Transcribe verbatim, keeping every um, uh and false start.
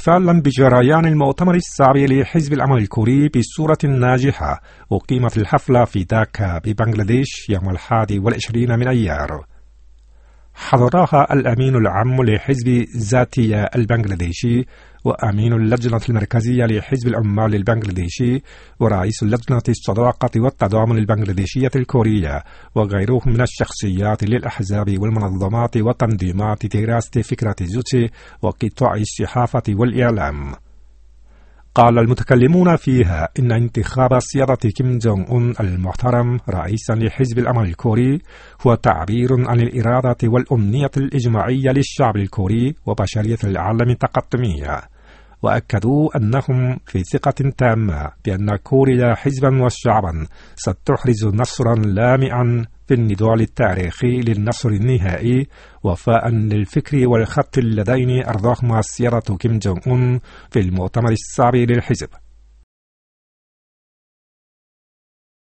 احتفالا بجريان المؤتمر السابع لحزب العمل الكوري بصورة ناجحة، أقيمت الحفلة في داكا ببنغلاديش يوم الحادي والعشرين من أيار. حضرها الأمين العام لحزب ذاتية البنغلاديشي، وأمين اللجنة المركزية لحزب العمال البنغلاديشي، ورئيس لجنة الصداقة والتضامن البنغلاديشية الكورية، وغيرهم من الشخصيات للأحزاب والمنظمات وتنظيمات دراسة فكرة جوتشي وقطاع الصحافة والإعلام. قال المتكلمون فيها إن انتخاب سيادة كيم جونغ أون المحترم رئيسا لحزب العمل الكوري هو تعبير عن الإرادة والأمنية الإجماعية للشعب الكوري وبشرية العالم التقدمية، وأكدوا أنهم في ثقة تامة بأن كوريا حزبا وشعبا ستحرز نصرا لامعا في النضال التاريخي للنصر النهائي، وفاء للفكر والخط اللذين أرضاهما سيادة كيم جونغ أون في المؤتمر السابع للحزب.